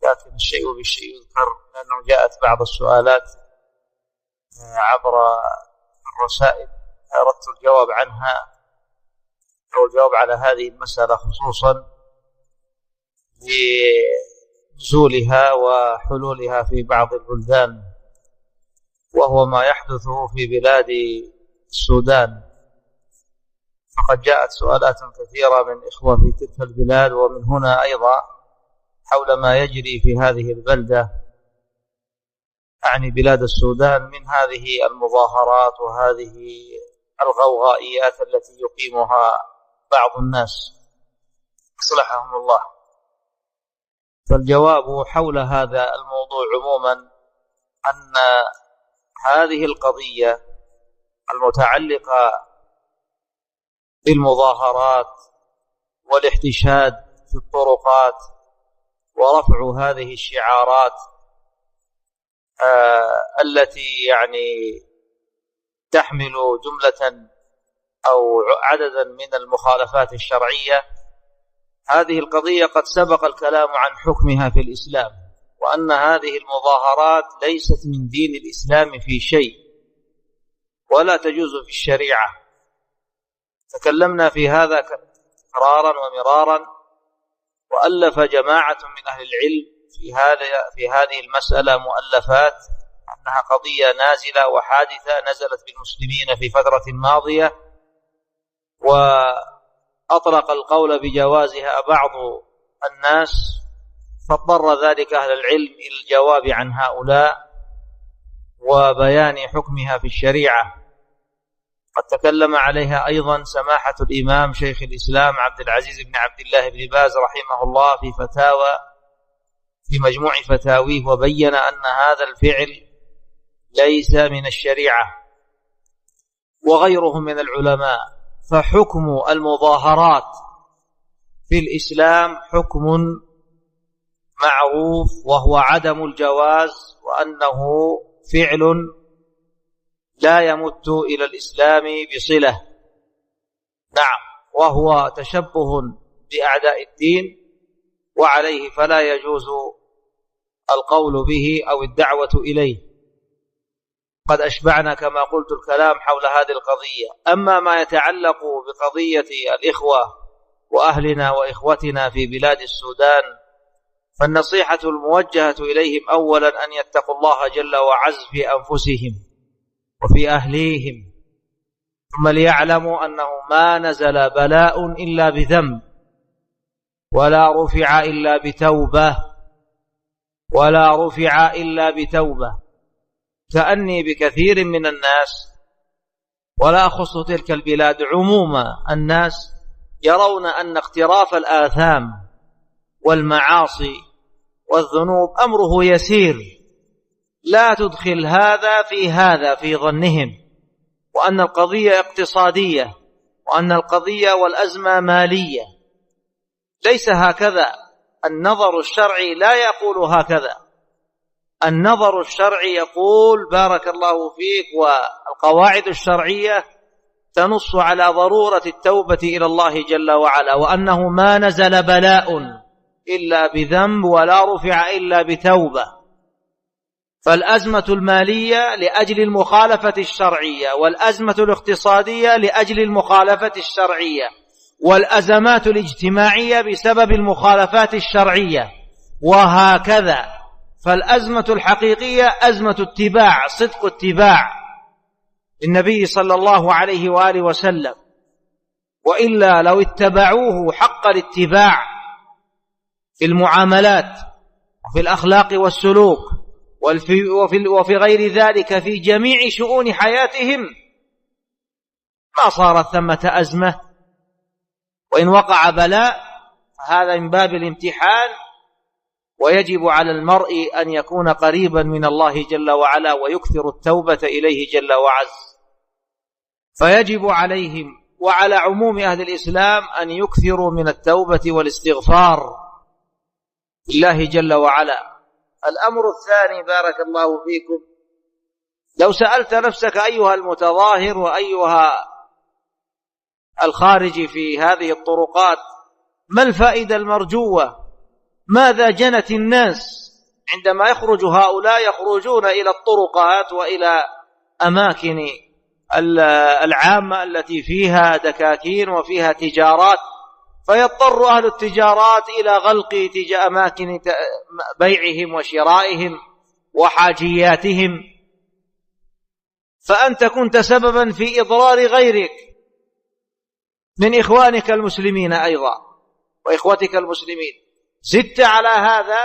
لكن الشيء بالشيء يذكر، لأنه جاءت بعض السؤالات عبر الرسائل أردت الجواب عنها أو الجواب على هذه المسألة، خصوصا لنزولها وحلولها في بعض البلدان، وهو ما يحدث في بلاد السودان. فقد جاءت سؤالات كثيرة من إخوة في تلك البلاد ومن هنا أيضا حول ما يجري في هذه البلدة، أعني بلاد السودان، من هذه المظاهرات وهذه الغوغائيات التي يقيمها بعض الناس أصلحهم الله. فالجواب حول هذا الموضوع عموما أن هذه القضية المتعلقة بالمظاهرات والاحتشاد في الطرقات ورفع هذه الشعارات التي يعني تحمل جملة أو عددا من المخالفات الشرعية، هذه القضية قد سبق الكلام عن حكمها في الإسلام، وأن هذه المظاهرات ليست من دين الإسلام في شيء ولا تجوز في الشريعة. تكلمنا في هذا تكرارا ومرارا، وألف جماعة من أهل العلم في هذه المسألة مؤلفات، أنها قضية نازلة وحادثة نزلت بالمسلمين في فترة ماضية، وأطلق القول بجوازها بعض الناس، فاضطر ذلك أهل العلم إلى الجواب عن هؤلاء وبيان حكمها في الشريعة. قد تكلم عليها أيضا سماحة الإمام شيخ الإسلام عبد العزيز بن عبد الله بن باز رحمه الله في مجموع فتاويه، وبين أن هذا الفعل ليس من الشريعة، وغيره من العلماء. فحكم المظاهرات في الإسلام حكم معروف، وهو عدم الجواز، وأنه فعل لا يمت إلى الإسلام بصلة. نعم، وهو تشبه بأعداء الدين، وعليه فلا يجوز القول به أو الدعوة إليه. قد أشبعنا كما قلت الكلام حول هذه القضية. أما ما يتعلق بقضية الإخوة وأهلنا وإخوتنا في بلاد السودان، فالنصيحة الموجهة إليهم أولا أن يتقوا الله جل وعز في أنفسهم وفي أهليهم، ثم ليعلموا أنه ما نزل بلاء إلا بذنب، ولا رفع إلا بتوبة، ولا رفع إلا بتوبة. كأني بكثير من الناس، ولا أخص تلك البلاد عموما، الناس يرون أن اقتراف الآثام والمعاصي والذنوب أمره يسير، لا تدخل هذا في ظنهم، وأن القضية اقتصادية، وأن القضية والأزمة مالية. ليس هكذا، النظر الشرعي لا يقول هكذا. النظر الشرعي يقول بارك الله فيك، والقواعد الشرعية تنص على ضرورة التوبة إلى الله جل وعلا، وأنه ما نزل بلاء إلا بذنب، ولا رفع إلا بتوبة. فالأزمة المالية لأجل المخالفة الشرعية، والأزمة الاقتصادية لأجل المخالفة الشرعية، والأزمات الاجتماعية بسبب المخالفات الشرعية، وهكذا. فالأزمة الحقيقية أزمة اتباع، صدق اتباع النبي صلى الله عليه وآله وسلم، وإلا لو اتبعوه حق الاتباع في المعاملات وفي الأخلاق والسلوك وفي غير ذلك في جميع شؤون حياتهم، ما صارت ثمة أزمة. وإن وقع بلاء هذا من باب الامتحان، ويجب على المرء أن يكون قريبا من الله جل وعلا ويكثر التوبة إليه جل وعز. فيجب عليهم وعلى عموم أهل الإسلام أن يكثروا من التوبة والاستغفار لله جل وعلا. الأمر الثاني بارك الله فيكم، لو سألت نفسك أيها المتظاهر وأيها الخارج في هذه الطرقات، ما الفائدة المرجوة ماذا جنت الناس عندما يخرج هؤلاء، يخرجون إلى الطرقات وإلى أماكن العامة التي فيها دكاكين وفيها تجارات، فيضطر أهل التجارات إلى غلق أماكن بيعهم وشرائهم وحاجياتهم، فأنت كنت سببا في إضرار غيرك من إخوانك المسلمين أيضا وإخوتك المسلمين. زدت على هذا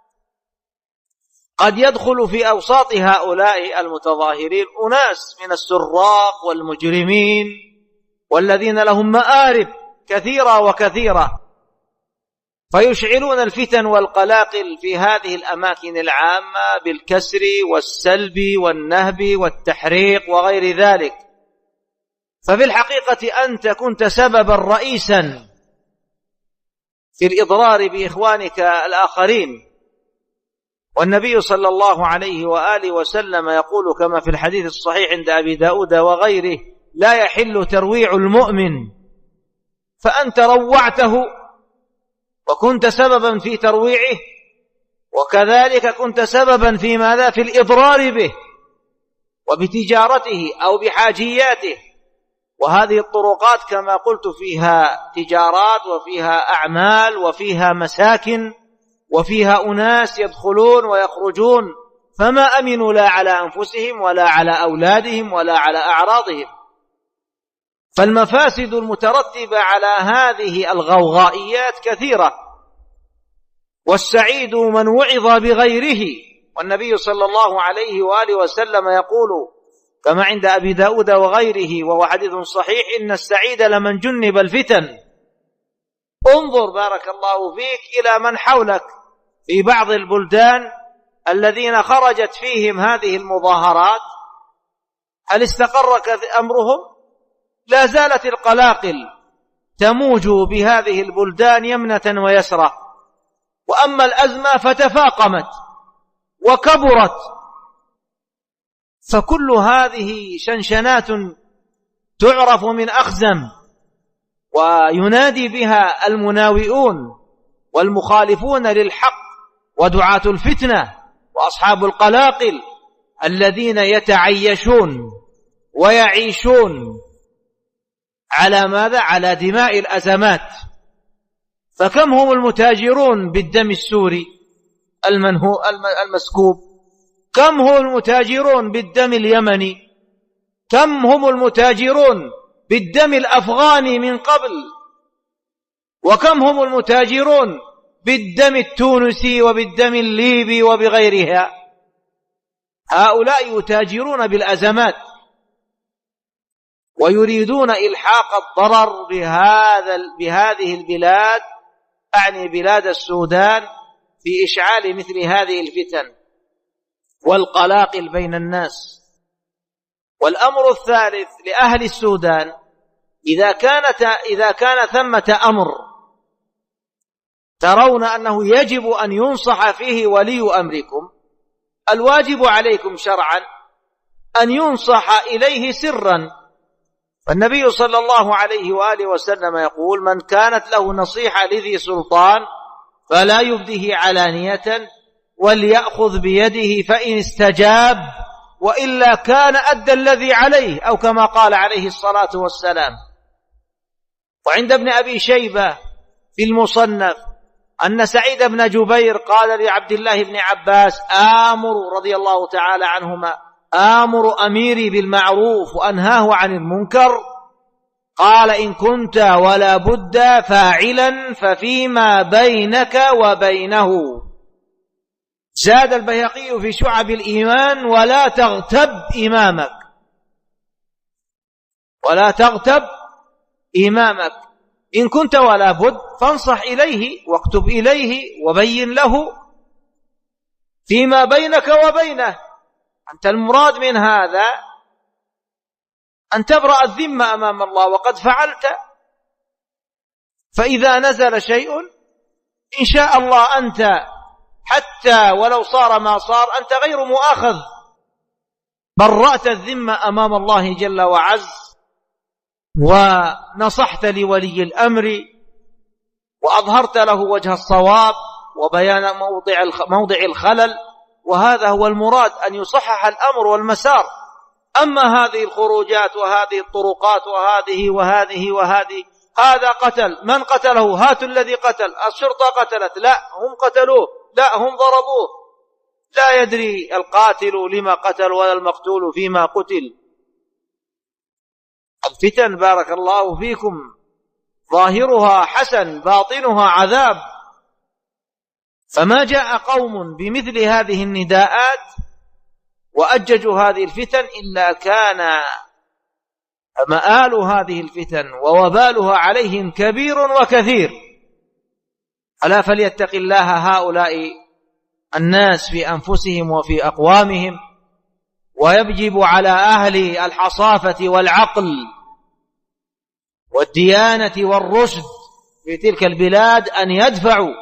قد يدخل في أوساط هؤلاء المتظاهرين أناس من السراق والمجرمين والذين لهم مآرب كثيرة وكثيرة، فيشعلون الفتن والقلاقل في هذه الأماكن العامة بالكسر والسلب والنهب والتحريق وغير ذلك. ففي الحقيقة أنت كنت سببا رئيسا في الإضرار بإخوانك الآخرين. والنبي صلى الله عليه وآله وسلم يقول كما في الحديث الصحيح عند أبي داود وغيره: لا يحل ترويع المؤمن، فأنت روعته وكنت سببا في ترويعه، وكذلك كنت سببا في ماذا؟ في الإضرار به وبتجارته أو بحاجياته. وهذه الطرقات كما قلت فيها تجارات وفيها أعمال وفيها مساكن وفيها أناس يدخلون ويخرجون، فما أمنوا لا على أنفسهم ولا على أولادهم ولا على أعراضهم. فالمفاسد المترتبة على هذه الغوغائيات كثيرة، والسعيد من وعظ بغيره. والنبي صلى الله عليه وآله وسلم يقول كما عند أبي داود وغيره وهو حديث صحيح: إن السعيد لمن جنب الفتن. انظر بارك الله فيك إلى من حولك في بعض البلدان الذين خرجت فيهم هذه المظاهرات، هل استقر أمرهم؟ لا زالت القلاقل تموج بهذه البلدان يمنة ويسرة. وأما الأزمة فتفاقمت وكبرت. فكل هذه شنشنات تعرف من أخزم، وينادي بها المناوئون والمخالفون للحق ودعاة الفتنة وأصحاب القلاقل الذين يتعيشون ويعيشون على ماذا؟ على دماء الأزمات. فكم هم المتاجرون بالدم السوري المسكوب؟ كم هم المتاجرون بالدم اليمني؟ كم هم المتاجرون بالدم الأفغاني من قبل؟ وكم هم المتاجرون بالدم التونسي وبالدم الليبي وبغيرها؟ هؤلاء يتاجرون بالأزمات ويريدون إلحاق الضرر بهذه البلاد، أعني بلاد السودان، في إشعال مثل هذه الفتن والقلاقل بين الناس. والأمر الثالث لأهل السودان: إذا كان ثمة أمر ترون أنه يجب أن ينصح فيه ولي أمركم، الواجب عليكم شرعا أن ينصح إليه سرا. فالنبي صلى الله عليه وآله وسلم يقول: من كانت له نصيحة لذي سلطان فلا يبديه علانية وليأخذ بيده فإن استجاب وإلا كان أدى الذي عليه، أو كما قال عليه الصلاة والسلام. وعند ابن أبي شيبة في المصنف أن سعيد بن جبير قال لعبد الله بن عباس رضي الله تعالى عنهما: آمر أميري بالمعروف وأنهاه عن المنكر؟ قال: إن كنت ولا بد فاعلا ففيما بينك وبينه. زاد البيهقي في شعب الإيمان: ولا تغتب إمامك، ولا تغتب إمامك. إن كنت ولا بد فانصح إليه واكتب إليه وبين له فيما بينك وبينه. أنت المراد من هذا أن تبرأ الذمة أمام الله، وقد فعلت. فإذا نزل شيء إن شاء الله أنت حتى ولو صار ما صار أنت غير مؤاخذ، برأت الذمة أمام الله جل وعز، ونصحت لولي الأمر وأظهرت له وجه الصواب وبيان موضع الخلل، وهذا هو المراد، أن يصحح الأمر والمسار. أما هذه الخروجات وهذه الطرقات وهذه هذا قتل، من قتله؟ هاتوا الذي قتل، الشرطة قتلت، لا هم قتلوه، لا هم ضربوه، لا يدري القاتل لما قتل ولا المقتول فيما قتل. الفتن بارك الله فيكم ظاهرها حسن باطنها عذاب، فما جاء قوم بمثل هذه النداءات وأججوا هذه الفتن إلا كان مآل هذه الفتن ووبالها عليهم كبير وكثير. ألا فليتق الله هؤلاء الناس في أنفسهم وفي أقوامهم، ويجب على أهل الحصافة والعقل والديانة والرشد في تلك البلاد أن يدفعوا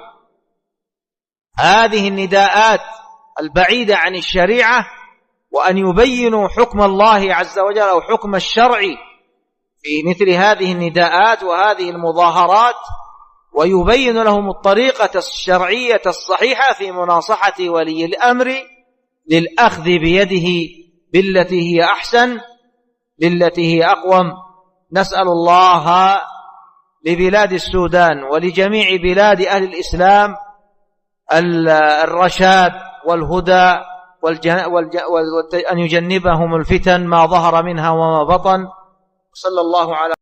هذه النداءات البعيدة عن الشريعة، وأن يبينوا حكم الله عز وجل أو حكم الشرع في مثل هذه النداءات وهذه المظاهرات، ويبين لهم الطريقة الشرعية الصحيحة في مناصحة ولي الأمر للأخذ بيده بالتي هي أحسن، بالتي هي أقوم. نسأل الله لبلاد السودان ولجميع بلاد أهل الإسلام الرشاد والهدى أن يجنبهم الفتن ما ظهر منها وما بطن. صلى الله على